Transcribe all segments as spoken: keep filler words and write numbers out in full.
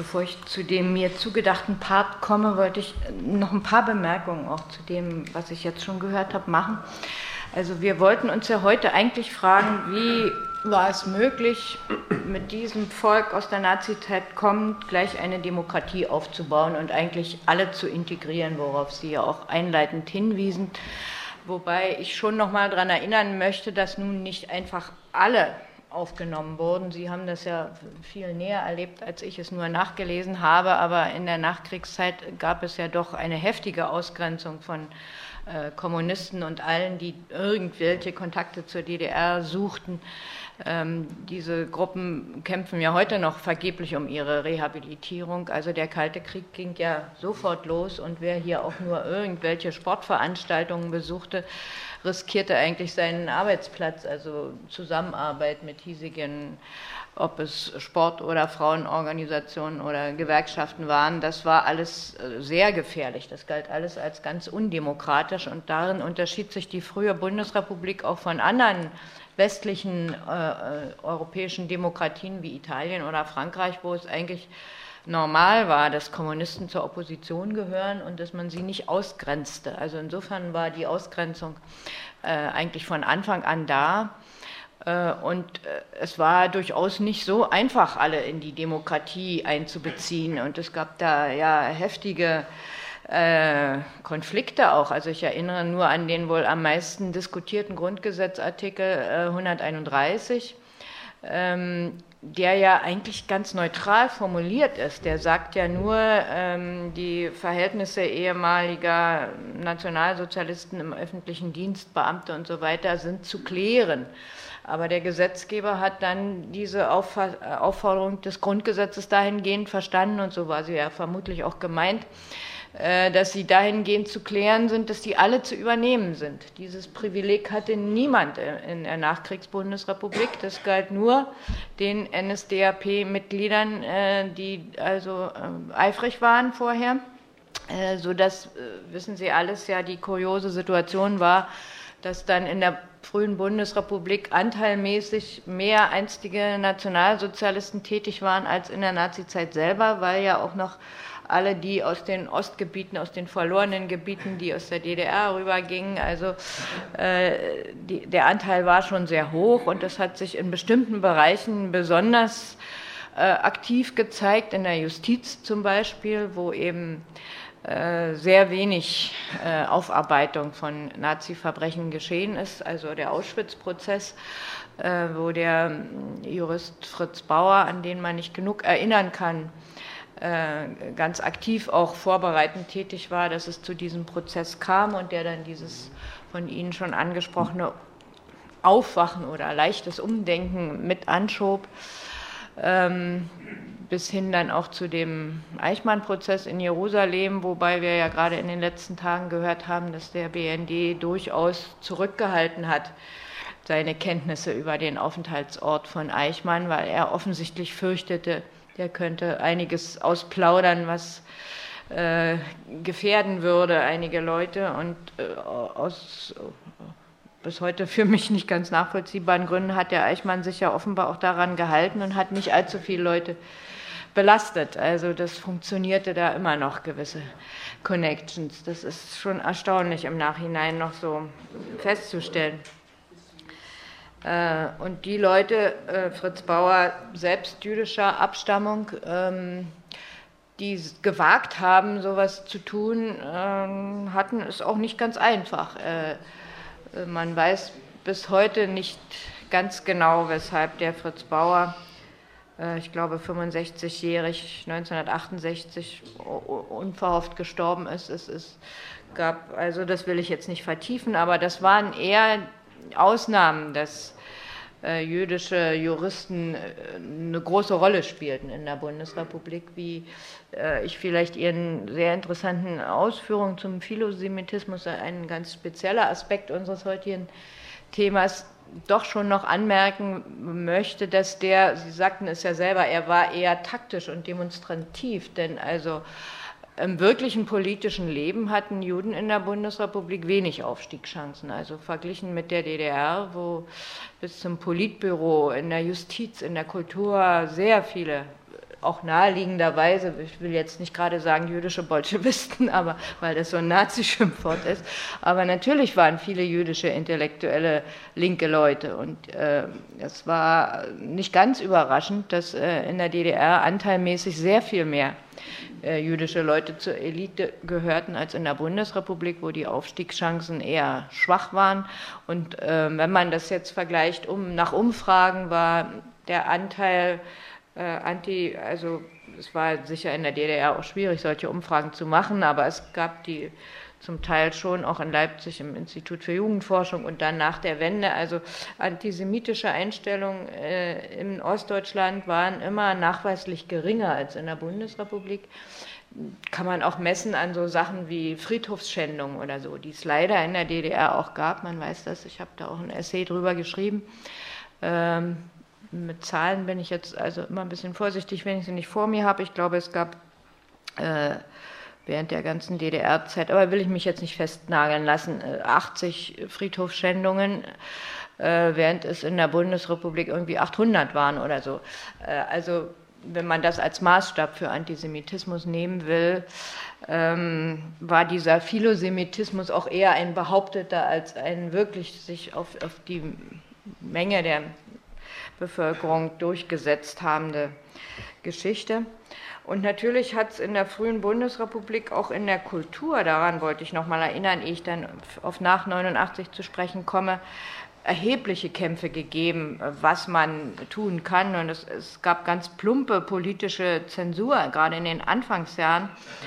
Bevor ich zu dem mir zugedachten Part komme, wollte ich noch ein paar Bemerkungen auch zu dem, was ich jetzt schon gehört habe, machen. Also wir wollten uns ja heute eigentlich fragen, wie war es möglich, mit diesem Volk aus der Nazizeit kommend gleich eine Demokratie aufzubauen und eigentlich alle zu integrieren, worauf Sie ja auch einleitend hinwiesen. Wobei ich schon noch mal daran erinnern möchte, dass nun nicht einfach alle aufgenommen wurden. Sie haben das ja viel näher erlebt, als ich es nur nachgelesen habe, aber in der Nachkriegszeit gab es ja doch eine heftige Ausgrenzung von äh, Kommunisten und allen, die irgendwelche Kontakte zur D D R suchten. Ähm, diese Gruppen kämpfen ja heute noch vergeblich um ihre Rehabilitierung. Also der Kalte Krieg ging ja sofort los und wer hier auch nur irgendwelche Sportveranstaltungen besuchte, riskierte eigentlich seinen Arbeitsplatz, also Zusammenarbeit mit hiesigen, ob es Sport- oder Frauenorganisationen oder Gewerkschaften waren, das war alles sehr gefährlich. Das galt alles als ganz undemokratisch und darin unterschied sich die frühe Bundesrepublik auch von anderen westlichen äh, europäischen Demokratien wie Italien oder Frankreich, wo es eigentlich normal war, dass Kommunisten zur Opposition gehören und dass man sie nicht ausgrenzte. Also insofern war die Ausgrenzung äh, eigentlich von Anfang an da. Äh, und äh, es war durchaus nicht so einfach, alle in die Demokratie einzubeziehen. Und es gab da ja heftige äh, Konflikte auch. Also ich erinnere nur an den wohl am meisten diskutierten Grundgesetzartikel äh, hunderteinunddreißig, ähm, der ja eigentlich ganz neutral formuliert ist. Der sagt ja nur, ähm, die Verhältnisse ehemaliger Nationalsozialisten im öffentlichen Dienst, Beamte und so weiter sind zu klären. Aber der Gesetzgeber hat dann diese Aufforderung des Grundgesetzes dahingehend verstanden, und so war sie ja vermutlich auch gemeint, dass sie dahingehend zu klären sind, dass die alle zu übernehmen sind. Dieses Privileg hatte niemand in der Nachkriegsbundesrepublik. Das galt nur den N S D A P-Mitgliedern, die also eifrig waren vorher, sodass, wissen Sie alles, ja die kuriose Situation war, dass dann in der frühen Bundesrepublik anteilmäßig mehr einstige Nationalsozialisten tätig waren als in der Nazizeit selber, weil ja auch noch alle, die aus den Ostgebieten, aus den verlorenen Gebieten, die aus der D D R rübergingen, also äh, die, der Anteil war schon sehr hoch und das hat sich in bestimmten Bereichen besonders äh, aktiv gezeigt, in der Justiz zum Beispiel, wo eben äh, sehr wenig äh, Aufarbeitung von Nazi-Verbrechen geschehen ist, also der Auschwitz-Prozess, äh, wo der Jurist Fritz Bauer, an den man nicht genug erinnern kann, ganz aktiv auch vorbereitend tätig war, dass es zu diesem Prozess kam und der dann dieses von Ihnen schon angesprochene Aufwachen oder leichtes Umdenken mit anschob, ähm, bis hin dann auch zu dem Eichmann-Prozess in Jerusalem, wobei wir ja gerade in den letzten Tagen gehört haben, dass der B N D durchaus zurückgehalten hat, seine Kenntnisse über den Aufenthaltsort von Eichmann, weil er offensichtlich fürchtete, der könnte einiges ausplaudern, was äh, gefährden würde, einige Leute. Und äh, aus äh, bis heute für mich nicht ganz nachvollziehbaren Gründen hat der Eichmann sich ja offenbar auch daran gehalten und hat nicht allzu viele Leute belastet. Also das funktionierte da immer noch, gewisse Connections. Das ist schon erstaunlich im Nachhinein noch so festzustellen. Und die Leute, Fritz Bauer, selbst jüdischer Abstammung, die gewagt haben, sowas zu tun, hatten es auch nicht ganz einfach. Man weiß bis heute nicht ganz genau, weshalb der Fritz Bauer, ich glaube fünfundsechzigjährig, neunzehnhundertachtundsechzig unverhofft gestorben ist. Es, es gab, also das will ich jetzt nicht vertiefen, aber das waren eher Ausnahmen, dass äh, jüdische Juristen äh, eine große Rolle spielten in der Bundesrepublik, wie äh, ich vielleicht Ihren sehr interessanten Ausführungen zum Philosemitismus, ein ganz spezieller Aspekt unseres heutigen Themas, doch schon noch anmerken möchte, dass der, Sie sagten es ja selber, er war eher taktisch und demonstrativ, denn also im wirklichen politischen Leben hatten Juden in der Bundesrepublik wenig Aufstiegschancen. Also verglichen mit der D D R, wo bis zum Politbüro, in der Justiz, in der Kultur sehr viele auch naheliegenderweise, ich will jetzt nicht gerade sagen jüdische Bolschewisten, aber weil das so ein Nazi-Schimpfwort ist, aber natürlich waren viele jüdische intellektuelle linke Leute und äh, es war nicht ganz überraschend, dass äh, in der D D R anteilmäßig sehr viel mehr äh, jüdische Leute zur Elite gehörten als in der Bundesrepublik, wo die Aufstiegschancen eher schwach waren. Und äh, wenn man das jetzt vergleicht, um, nach Umfragen war der Anteil äh, anti, also es war sicher in der D D R auch schwierig, solche Umfragen zu machen, aber es gab die zum Teil schon auch in Leipzig im Institut für Jugendforschung und dann nach der Wende. Also antisemitische Einstellungen äh, in Ostdeutschland waren immer nachweislich geringer als in der Bundesrepublik. Kann man auch messen an so Sachen wie Friedhofsschändungen oder so, die es leider in der D D R auch gab. Man weiß das, ich habe da auch ein Essay drüber geschrieben. Ähm, mit Zahlen bin ich jetzt also immer ein bisschen vorsichtig, wenn ich sie nicht vor mir habe. Ich glaube, es gab äh, während der ganzen D D R-Zeit, aber will ich mich jetzt nicht festnageln lassen, achtzig Friedhofsschändungen, äh, während es in der Bundesrepublik irgendwie achthundert waren oder so. Äh, also wenn man das als Maßstab für Antisemitismus nehmen will, ähm, war dieser Philosemitismus auch eher ein behaupteter als ein wirklich sich auf, auf die Menge der Bevölkerung durchgesetzt habende Geschichte. Und natürlich hat es in der frühen Bundesrepublik auch in der Kultur, daran wollte ich noch mal erinnern, ehe ich dann auf nach neunundachtzig zu sprechen komme, erhebliche Kämpfe gegeben, was man tun kann. Und es, es gab ganz plumpe politische Zensur, gerade in den Anfangsjahren.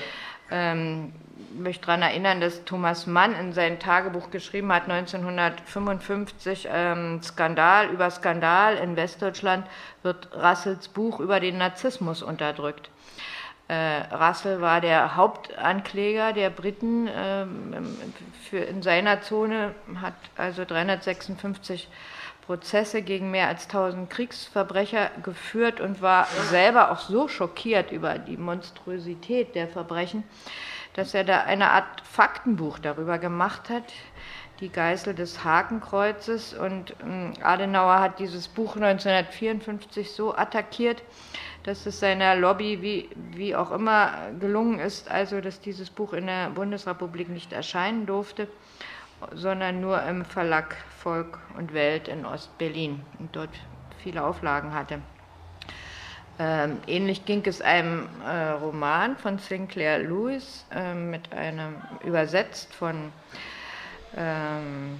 Ähm, ich möchte daran erinnern, dass Thomas Mann in sein Tagebuch geschrieben hat, neunzehnhundertfünfundfünfzig, ähm, Skandal über Skandal in Westdeutschland wird Russells Buch über den Narzissmus unterdrückt. Äh, Russell war der Hauptankläger der Briten äh, für in seiner Zone, hat also dreihundertsechsundfünfzig Prozesse gegen mehr als tausend Kriegsverbrecher geführt und war selber auch so schockiert über die Monstrosität der Verbrechen, dass er da eine Art Faktenbuch darüber gemacht hat, die Geißel des Hakenkreuzes. Und äh, Adenauer hat dieses Buch neunzehnhundertvierundfünfzig so attackiert, dass es seiner Lobby wie, wie auch immer gelungen ist, also dass dieses Buch in der Bundesrepublik nicht erscheinen durfte, sondern nur im Verlag Volk und Welt in Ostberlin und dort viele Auflagen hatte. Ähm, ähnlich ging es einem äh, Roman von Sinclair Lewis, äh, mit einem übersetzt von ähm,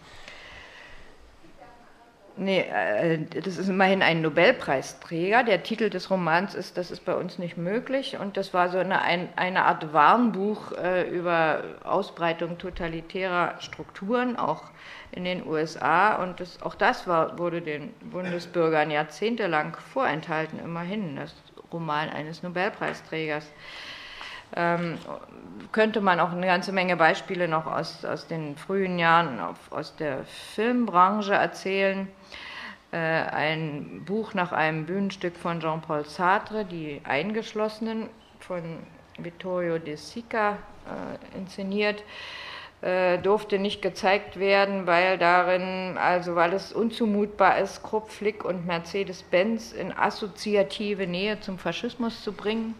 Nee, das ist immerhin ein Nobelpreisträger. Der Titel des Romans ist "Das ist bei uns nicht möglich", und das war so eine, eine Art Warnbuch äh, über Ausbreitung totalitärer Strukturen, auch in den U S A, und das, auch das war, wurde den Bundesbürgern jahrzehntelang vorenthalten, immerhin, das Roman eines Nobelpreisträgers. Ähm, könnte man auch eine ganze Menge Beispiele noch aus, aus den frühen Jahren auf, aus der Filmbranche erzählen. Äh, ein Buch nach einem Bühnenstück von Jean-Paul Sartre, Die Eingeschlossenen, von Vittorio De Sica äh, inszeniert, äh, durfte nicht gezeigt werden, weil darin, also weil es unzumutbar ist, Krupp, Flick und Mercedes-Benz in assoziative Nähe zum Faschismus zu bringen.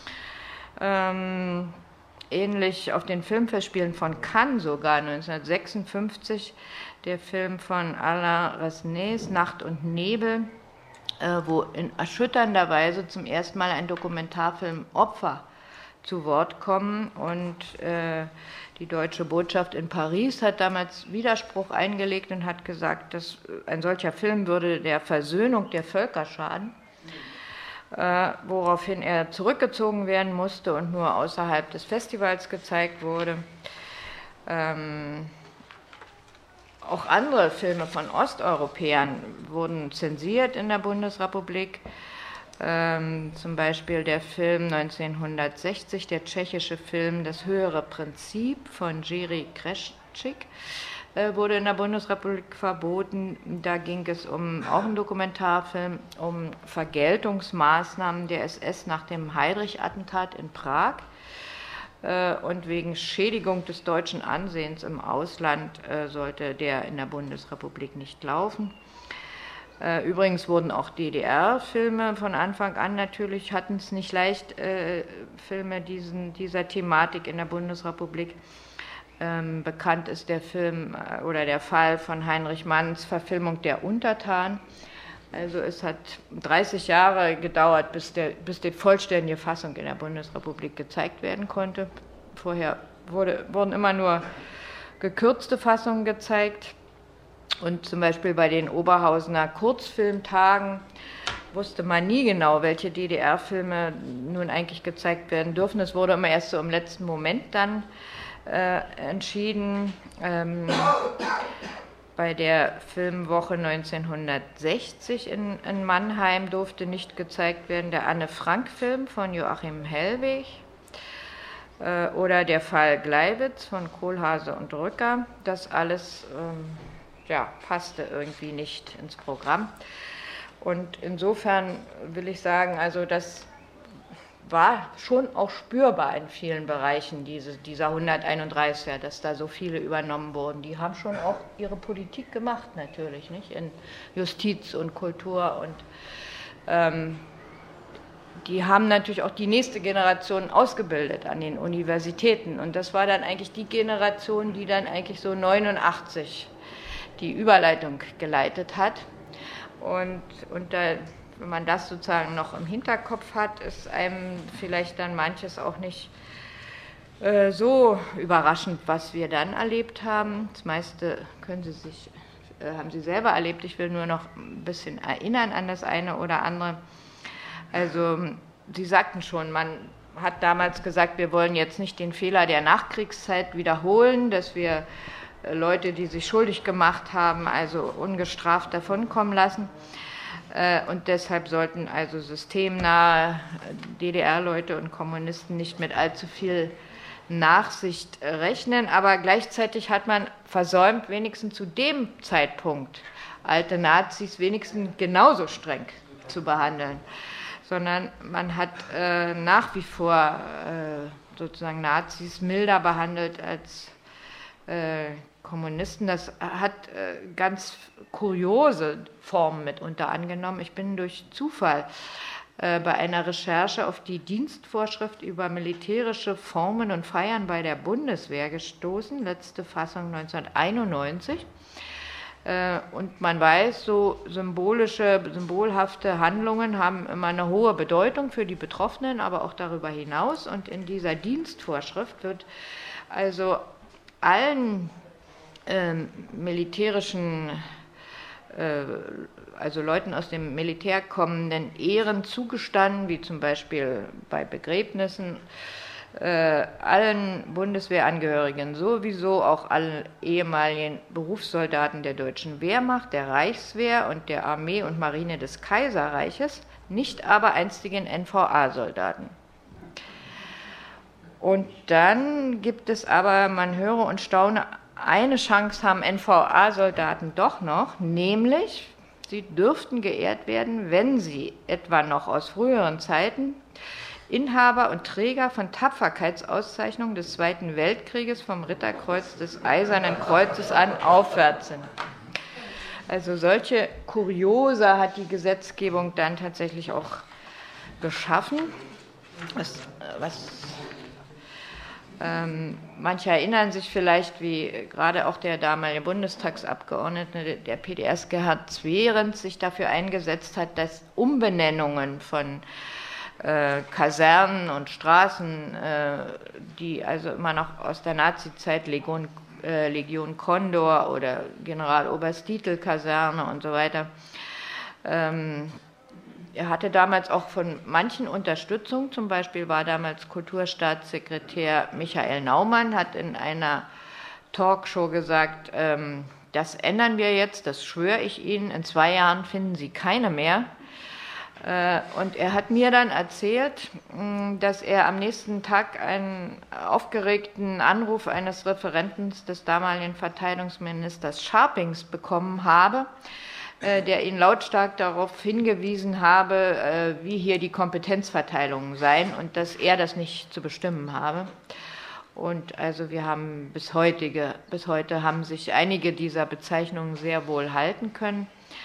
Ähm, ähnlich auf den Filmfestspielen von Cannes sogar neunzehnhundertsechsundfünfzig der Film von Alain Resnais, Nacht und Nebel, äh, wo in erschütternder Weise zum ersten Mal ein Dokumentarfilm Opfer zu Wort kommen, und äh, die deutsche Botschaft in Paris hat damals Widerspruch eingelegt und hat gesagt, dass ein solcher Film würde der Versöhnung der Völker schaden. Äh, woraufhin er zurückgezogen werden musste und nur außerhalb des Festivals gezeigt wurde. Ähm, auch andere Filme von Osteuropäern wurden zensiert in der Bundesrepublik. Ähm, zum Beispiel der Film neunzehnhundertsechzig, der tschechische Film Das höhere Prinzip von Jiří Kreščík, wurde in der Bundesrepublik verboten. Da ging es um, auch einen Dokumentarfilm, um Vergeltungsmaßnahmen der S S nach dem Heydrich-Attentat in Prag. Und wegen Schädigung des deutschen Ansehens im Ausland sollte der in der Bundesrepublik nicht laufen. Übrigens wurden auch D D R-Filme von Anfang an natürlich, hatten es nicht leicht, äh, Filme diesen, dieser Thematik in der Bundesrepublik. Ähm, bekannt ist der Film äh, oder der Fall von Heinrich Manns Verfilmung Der Untertan. Also es hat dreißig Jahre gedauert, bis, der, bis die vollständige Fassung in der Bundesrepublik gezeigt werden konnte. Vorher wurde, wurden immer nur gekürzte Fassungen gezeigt. Und zum Beispiel bei den Oberhausener Kurzfilmtagen wusste man nie genau, welche D D R-Filme nun eigentlich gezeigt werden dürfen. Es wurde immer erst so im letzten Moment dann äh, entschieden. Ähm, bei der Filmwoche neunzehnhundertsechzig in, in Mannheim durfte nicht gezeigt werden der Anne-Frank-Film von Joachim Hellwig äh, oder der Fall Gleiwitz von Kohlhase und Rücker. Das alles ähm, ja, passte irgendwie nicht ins Programm. Und insofern will ich sagen, also das war schon auch spürbar in vielen Bereichen, diese, dieser hunderteinunddreißiger, dass da so viele übernommen wurden. Die haben schon auch ihre Politik gemacht, natürlich, nicht? In Justiz und Kultur. Und ähm, die haben natürlich auch die nächste Generation ausgebildet an den Universitäten. Und das war dann eigentlich die Generation, die dann eigentlich so neunundachtzig die Überleitung geleitet hat. Und, und da, wenn man das sozusagen noch im Hinterkopf hat, ist einem vielleicht dann manches auch nicht äh, so überraschend, was wir dann erlebt haben. Das meiste können Sie sich, äh, haben Sie selber erlebt. Ich will nur noch ein bisschen erinnern an das eine oder andere. Also Sie sagten schon, man hat damals gesagt, wir wollen jetzt nicht den Fehler der Nachkriegszeit wiederholen, dass wir Leute, die sich schuldig gemacht haben, also ungestraft davonkommen lassen. Und deshalb sollten also systemnahe D D R-Leute und Kommunisten nicht mit allzu viel Nachsicht rechnen. Aber gleichzeitig hat man versäumt, wenigstens zu dem Zeitpunkt alte Nazis wenigstens genauso streng zu behandeln. Sondern man hat äh, nach wie vor äh, sozusagen Nazis milder behandelt als äh, Kommunisten. Das hat äh, ganz kuriose Formen mitunter angenommen. Ich bin durch Zufall äh, bei einer Recherche auf die Dienstvorschrift über militärische Formen und Feiern bei der Bundeswehr gestoßen, letzte Fassung neunzehnhunderteinundneunzig. Äh, und man weiß, so symbolische, symbolhafte Handlungen haben immer eine hohe Bedeutung für die Betroffenen, aber auch darüber hinaus. Und in dieser Dienstvorschrift wird also allen Ähm, militärischen, äh, also Leuten aus dem Militär kommenden Ehren zugestanden, wie zum Beispiel bei Begräbnissen, äh, allen Bundeswehrangehörigen sowieso, auch allen ehemaligen Berufssoldaten der deutschen Wehrmacht, der Reichswehr und der Armee und Marine des Kaiserreiches, nicht aber einstigen N V A-Soldaten. Und dann gibt es aber, man höre und staune, eine Chance haben N V A-Soldaten doch noch, nämlich sie dürften geehrt werden, wenn sie etwa noch aus früheren Zeiten Inhaber und Träger von Tapferkeitsauszeichnungen des Zweiten Weltkrieges vom Ritterkreuz des Eisernen Kreuzes an aufwärts sind. Also solche Kuriosa hat die Gesetzgebung dann tatsächlich auch geschaffen, was, was Ähm, manche erinnern sich vielleicht, wie gerade auch der damalige Bundestagsabgeordnete der P D S, Gerhard Zwerenz, sich dafür eingesetzt hat, dass Umbenennungen von äh, Kasernen und Straßen, äh, die also immer noch aus der Nazizeit Legion, äh, Legion Condor oder Generaloberst-Dietl-Kaserne und so weiter, ähm, er hatte damals auch von manchen Unterstützung, zum Beispiel war damals Kulturstaatssekretär Michael Naumann, hat in einer Talkshow gesagt, ähm, das ändern wir jetzt, das schwöre ich Ihnen, in zwei Jahren finden Sie keine mehr. Äh, und er hat mir dann erzählt, mh, dass er am nächsten Tag einen aufgeregten Anruf eines Referenten des damaligen Verteidigungsministers Scharpings bekommen habe, der ihn lautstark darauf hingewiesen habe, wie hier die Kompetenzverteilungen seien und dass er das nicht zu bestimmen habe. Und also wir haben bis heutige, bis heute haben sich einige dieser Bezeichnungen sehr wohl halten können.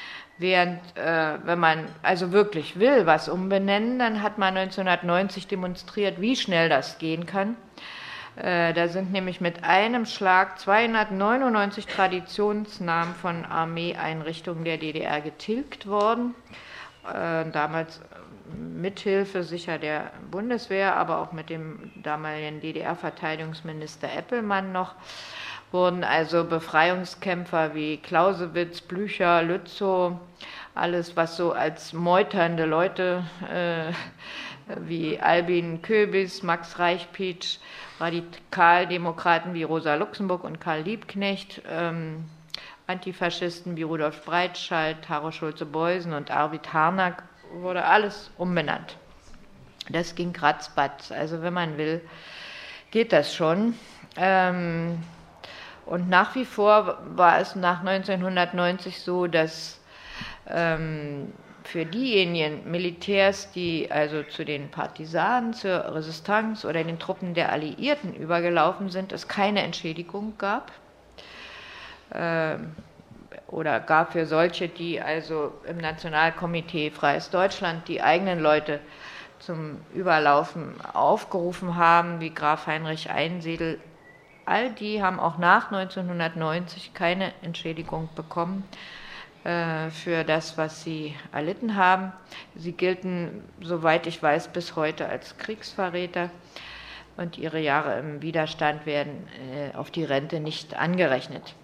Während, äh, wenn man also wirklich will, was umbenennen, dann hat man neunzehnhundertneunzig demonstriert, wie schnell das gehen kann. Äh, da sind nämlich mit einem Schlag zweihundertneunundneunzig Traditionsnamen von Armeeeinrichtungen der D D R getilgt worden. Äh, damals mithilfe sicher der Bundeswehr, aber auch mit dem damaligen D D R-Verteidigungsminister Eppelmann noch, wurden also Befreiungskämpfer wie Clausewitz, Blücher, Lützow, alles, was so als meuternde Leute äh, wie Albin Köbis, Max Reichpietsch, Radikaldemokraten wie Rosa Luxemburg und Karl Liebknecht, ähm, Antifaschisten wie Rudolf Breitscheid, Haro Schulze-Beusen und Arvid Harnack, wurde alles umbenannt. Das ging ratzbatz. Also wenn man will, geht das schon. Ähm, und nach wie vor war es nach neunzehnhundertneunzig so, dass ähm, für diejenigen Militärs, die also zu den Partisanen, zur Resistance oder den Truppen der Alliierten übergelaufen sind, es keine Entschädigung gab. Ähm, oder gab für solche, die also im Nationalkomitee Freies Deutschland die eigenen Leute zum Überlaufen aufgerufen haben, wie Graf Heinrich Einsiedel. All die haben auch nach neunzehnhundertneunzig keine Entschädigung bekommen äh, für das, was sie erlitten haben. Sie gelten, soweit ich weiß, bis heute als Kriegsverräter und ihre Jahre im Widerstand werden äh, auf die Rente nicht angerechnet.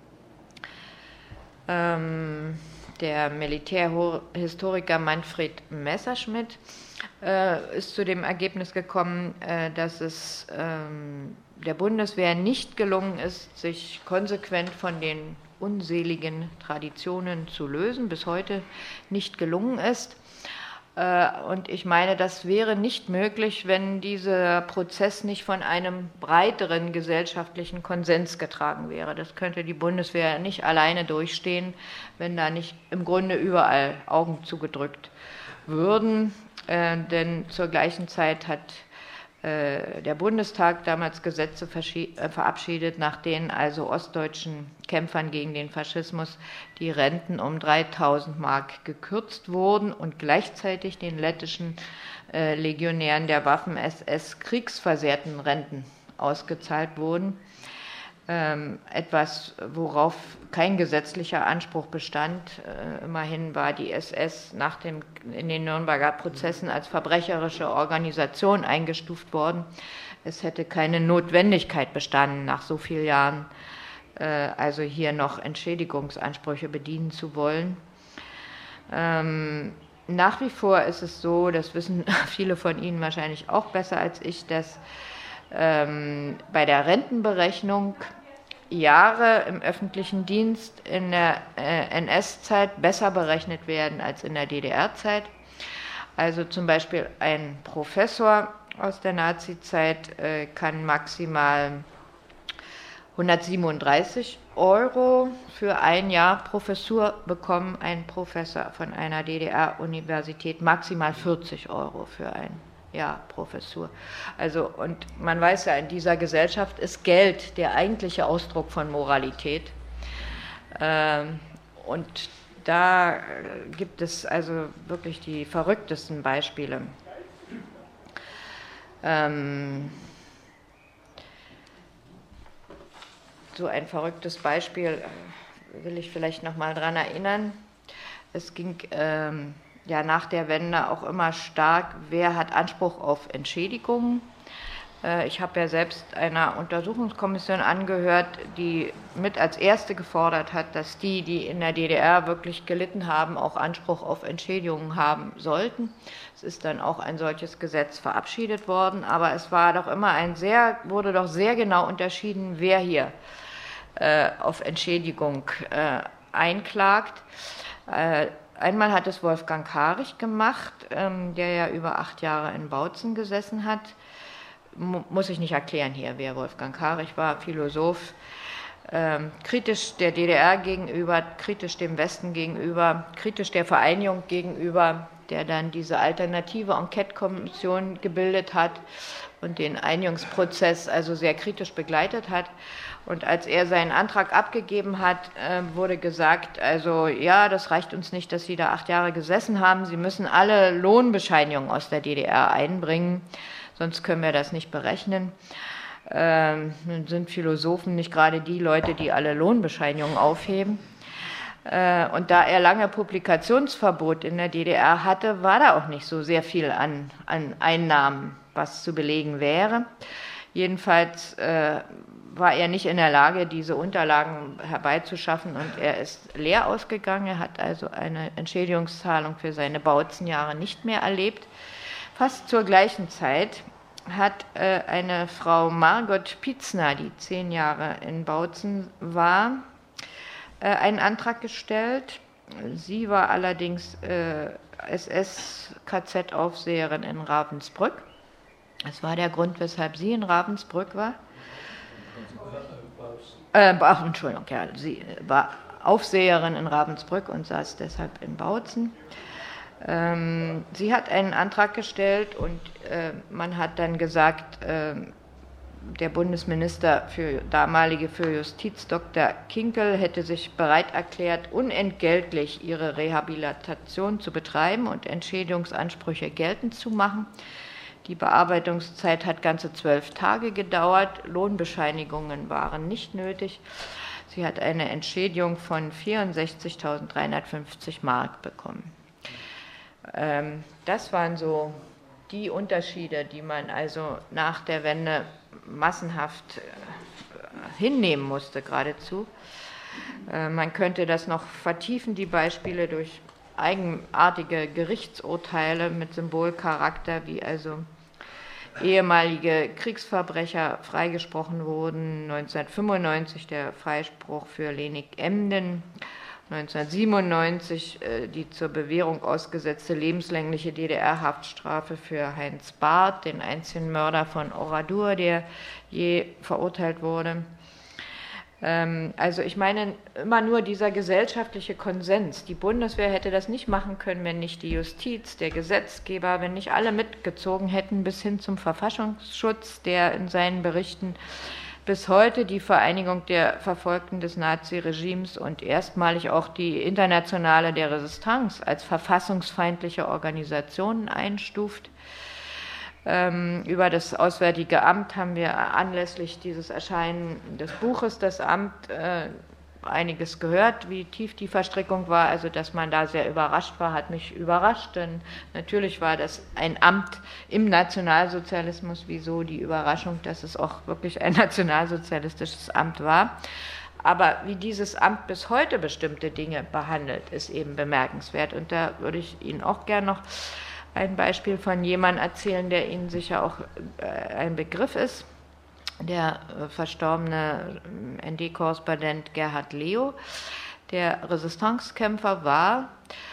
Ähm, der Militärhistoriker Manfred Messerschmidt äh, ist zu dem Ergebnis gekommen, äh, dass es ähm, der Bundeswehr nicht gelungen ist, sich konsequent von den unseligen Traditionen zu lösen, bis heute nicht gelungen ist. Und ich meine, das wäre nicht möglich, wenn dieser Prozess nicht von einem breiteren gesellschaftlichen Konsens getragen wäre. Das könnte die Bundeswehr nicht alleine durchstehen, wenn da nicht im Grunde überall Augen zugedrückt würden. Denn zur gleichen Zeit hat der Bundestag damals Gesetze verabschiedet, nach denen also ostdeutschen Kämpfern gegen den Faschismus die Renten um dreitausend Mark gekürzt wurden und gleichzeitig den lettischen Legionären der Waffen-S S kriegsversehrten Renten ausgezahlt wurden. Etwas, worauf kein gesetzlicher Anspruch bestand. Immerhin war die S S nach dem, in den Nürnberger Prozessen als verbrecherische Organisation eingestuft worden. Es hätte keine Notwendigkeit bestanden, nach so vielen Jahren also hier noch Entschädigungsansprüche bedienen zu wollen. Nach wie vor ist es so, das wissen viele von Ihnen wahrscheinlich auch besser als ich, dass ähm, bei der Rentenberechnung Jahre im öffentlichen Dienst in der äh, N S-Zeit besser berechnet werden als in der D D R-Zeit. Also zum Beispiel ein Professor aus der Nazi-Zeit äh, kann maximal hundertsiebenunddreißig Euro für ein Jahr Professur bekommen, ein Professor von einer D D R-Universität maximal vierzig Euro für ein Jahr Professur. Also, und man weiß ja, in dieser Gesellschaft ist Geld der eigentliche Ausdruck von Moralität. Ähm, und da gibt es also wirklich die verrücktesten Beispiele. Ähm, so ein verrücktes Beispiel will ich vielleicht noch mal dran erinnern. Es ging ähm, ja nach der Wende auch immer stark, wer hat Anspruch auf Entschädigungen. Äh, ich habe ja selbst einer Untersuchungskommission angehört, die mit als erste gefordert hat, dass die, die in der D D R wirklich gelitten haben, auch Anspruch auf Entschädigungen haben sollten. Es ist dann auch ein solches Gesetz verabschiedet worden, aber es war doch immer ein sehr, wurde doch sehr genau unterschieden, wer hier äh, auf Entschädigung äh, einklagt. Äh, Einmal hat es Wolfgang Karich gemacht, ähm, der ja über acht Jahre in Bautzen gesessen hat. M- muss ich nicht erklären hier, wer Wolfgang Karich war, Philosoph, ähm, kritisch der D D R gegenüber, kritisch dem Westen gegenüber, kritisch der Vereinigung gegenüber, der dann diese alternative Enquete-Kommission gebildet hat und den Einigungsprozess also sehr kritisch begleitet hat. Und als er seinen Antrag abgegeben hat, wurde gesagt, also ja, das reicht uns nicht, dass Sie da acht Jahre gesessen haben. Sie müssen alle Lohnbescheinigungen aus der D D R einbringen, sonst können wir das nicht berechnen. Ähm, sind Philosophen nicht gerade die Leute, die alle Lohnbescheinigungen aufheben? Äh, und da er lange Publikationsverbot in der D D R hatte, war da auch nicht so sehr viel an, an Einnahmen, was zu belegen wäre. Jedenfalls äh, war er nicht in der Lage, diese Unterlagen herbeizuschaffen, und er ist leer ausgegangen. Er hat also eine Entschädigungszahlung für seine Bautzenjahre nicht mehr erlebt. Fast zur gleichen Zeit hat äh, eine Frau Margot Pietzner, die zehn Jahre in Bautzen war, äh, einen Antrag gestellt. Sie war allerdings äh, S S-K Z-Aufseherin in Ravensbrück. Das war der Grund, weshalb sie in Ravensbrück war. Äh, ach, Entschuldigung, ja, sie war Aufseherin in Ravensbrück und saß deshalb in Bautzen. Ähm, sie hat einen Antrag gestellt, und äh, man hat dann gesagt, äh, der Bundesminister für damalige für Justiz, Doktor Kinkel, hätte sich bereit erklärt, unentgeltlich ihre Rehabilitation zu betreiben und Entschädigungsansprüche geltend zu machen. Die Bearbeitungszeit hat ganze zwölf Tage gedauert, Lohnbescheinigungen waren nicht nötig. Sie hat eine Entschädigung von vierundsechzigtausenddreihundertfünfzig Mark bekommen. Ähm, das waren so die Unterschiede, die man also nach der Wende massenhaft äh, hinnehmen musste, geradezu. Äh, man könnte das noch vertiefen, die Beispiele, durch eigenartige Gerichtsurteile mit Symbolcharakter, wie also ehemalige Kriegsverbrecher freigesprochen wurden. neunzehnhundertfünfundneunzig der Freispruch für Lenik Emden, neunzehnhundertsiebenundneunzig äh, die zur Bewährung ausgesetzte lebenslängliche D D R-Haftstrafe für Heinz Barth, den einzigen Mörder von Oradour, der je verurteilt wurde. Also ich meine, immer nur dieser gesellschaftliche Konsens. Die Bundeswehr hätte das nicht machen können, wenn nicht die Justiz, der Gesetzgeber, wenn nicht alle mitgezogen hätten, bis hin zum Verfassungsschutz, der in seinen Berichten bis heute die Vereinigung der Verfolgten des Naziregimes und erstmalig auch die Internationale der Resistance als verfassungsfeindliche Organisationen einstuft. Ähm, über das Auswärtige Amt haben wir anlässlich dieses Erscheinen des Buches Das Amt äh, einiges gehört, wie tief die Verstrickung war. Also dass man da sehr überrascht war, hat mich überrascht, denn natürlich war das ein Amt im Nationalsozialismus. Wieso die Überraschung, dass es auch wirklich ein nationalsozialistisches Amt war. Aber wie dieses Amt bis heute bestimmte Dinge behandelt, ist eben bemerkenswert. Und da würde ich Ihnen auch gerne noch ein Beispiel von jemandem erzählen, der Ihnen sicher auch ein Begriff ist. Der verstorbene N D-Korrespondent Gerhard Leo, der Resistancekämpfer war.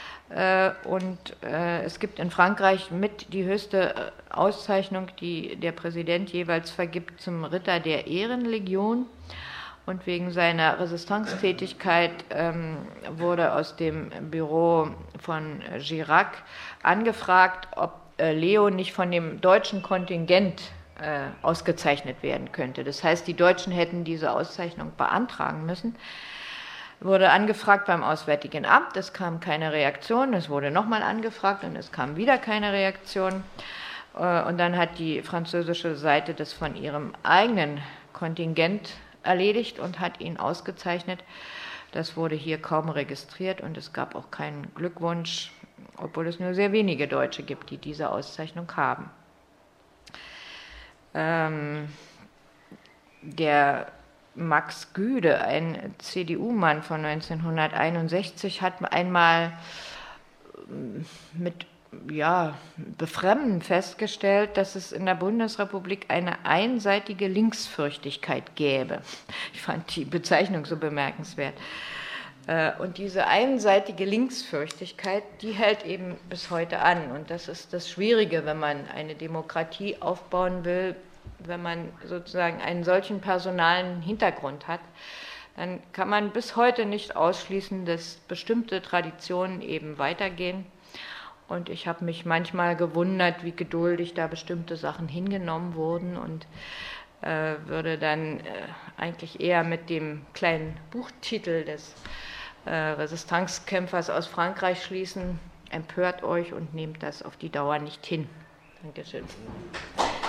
Und es gibt in Frankreich mit die höchste Auszeichnung, die der Präsident jeweils vergibt, zum Ritter der Ehrenlegion. Und wegen seiner Resistance-Tätigkeit ähm, wurde aus dem Büro von Chirac angefragt, ob äh, Leo nicht von dem deutschen Kontingent äh, ausgezeichnet werden könnte. Das heißt, die Deutschen hätten diese Auszeichnung beantragen müssen. Wurde angefragt beim Auswärtigen Amt, es kam keine Reaktion. Es wurde nochmal angefragt und es kam wieder keine Reaktion. Äh, und dann hat die französische Seite das von ihrem eigenen Kontingent erledigt und hat ihn ausgezeichnet. Das wurde hier kaum registriert und es gab auch keinen Glückwunsch, obwohl es nur sehr wenige Deutsche gibt, die diese Auszeichnung haben. Ähm, der Max Güde, ein C D U-Mann von neunzehnhunderteinundsechzig, hat einmal mit ja, Befremden festgestellt, dass es in der Bundesrepublik eine einseitige Linksfürchtigkeit gäbe. Ich fand die Bezeichnung so bemerkenswert. Und diese einseitige Linksfürchtigkeit, die hält eben bis heute an. Und das ist das Schwierige, wenn man eine Demokratie aufbauen will, wenn man sozusagen einen solchen personalen Hintergrund hat, dann kann man bis heute nicht ausschließen, dass bestimmte Traditionen eben weitergehen. Und ich habe mich manchmal gewundert, wie geduldig da bestimmte Sachen hingenommen wurden und äh, würde dann äh, eigentlich eher mit dem kleinen Buchtitel des äh, Resistenzkämpfers aus Frankreich schließen: Empört euch und nehmt das auf die Dauer nicht hin. Dankeschön.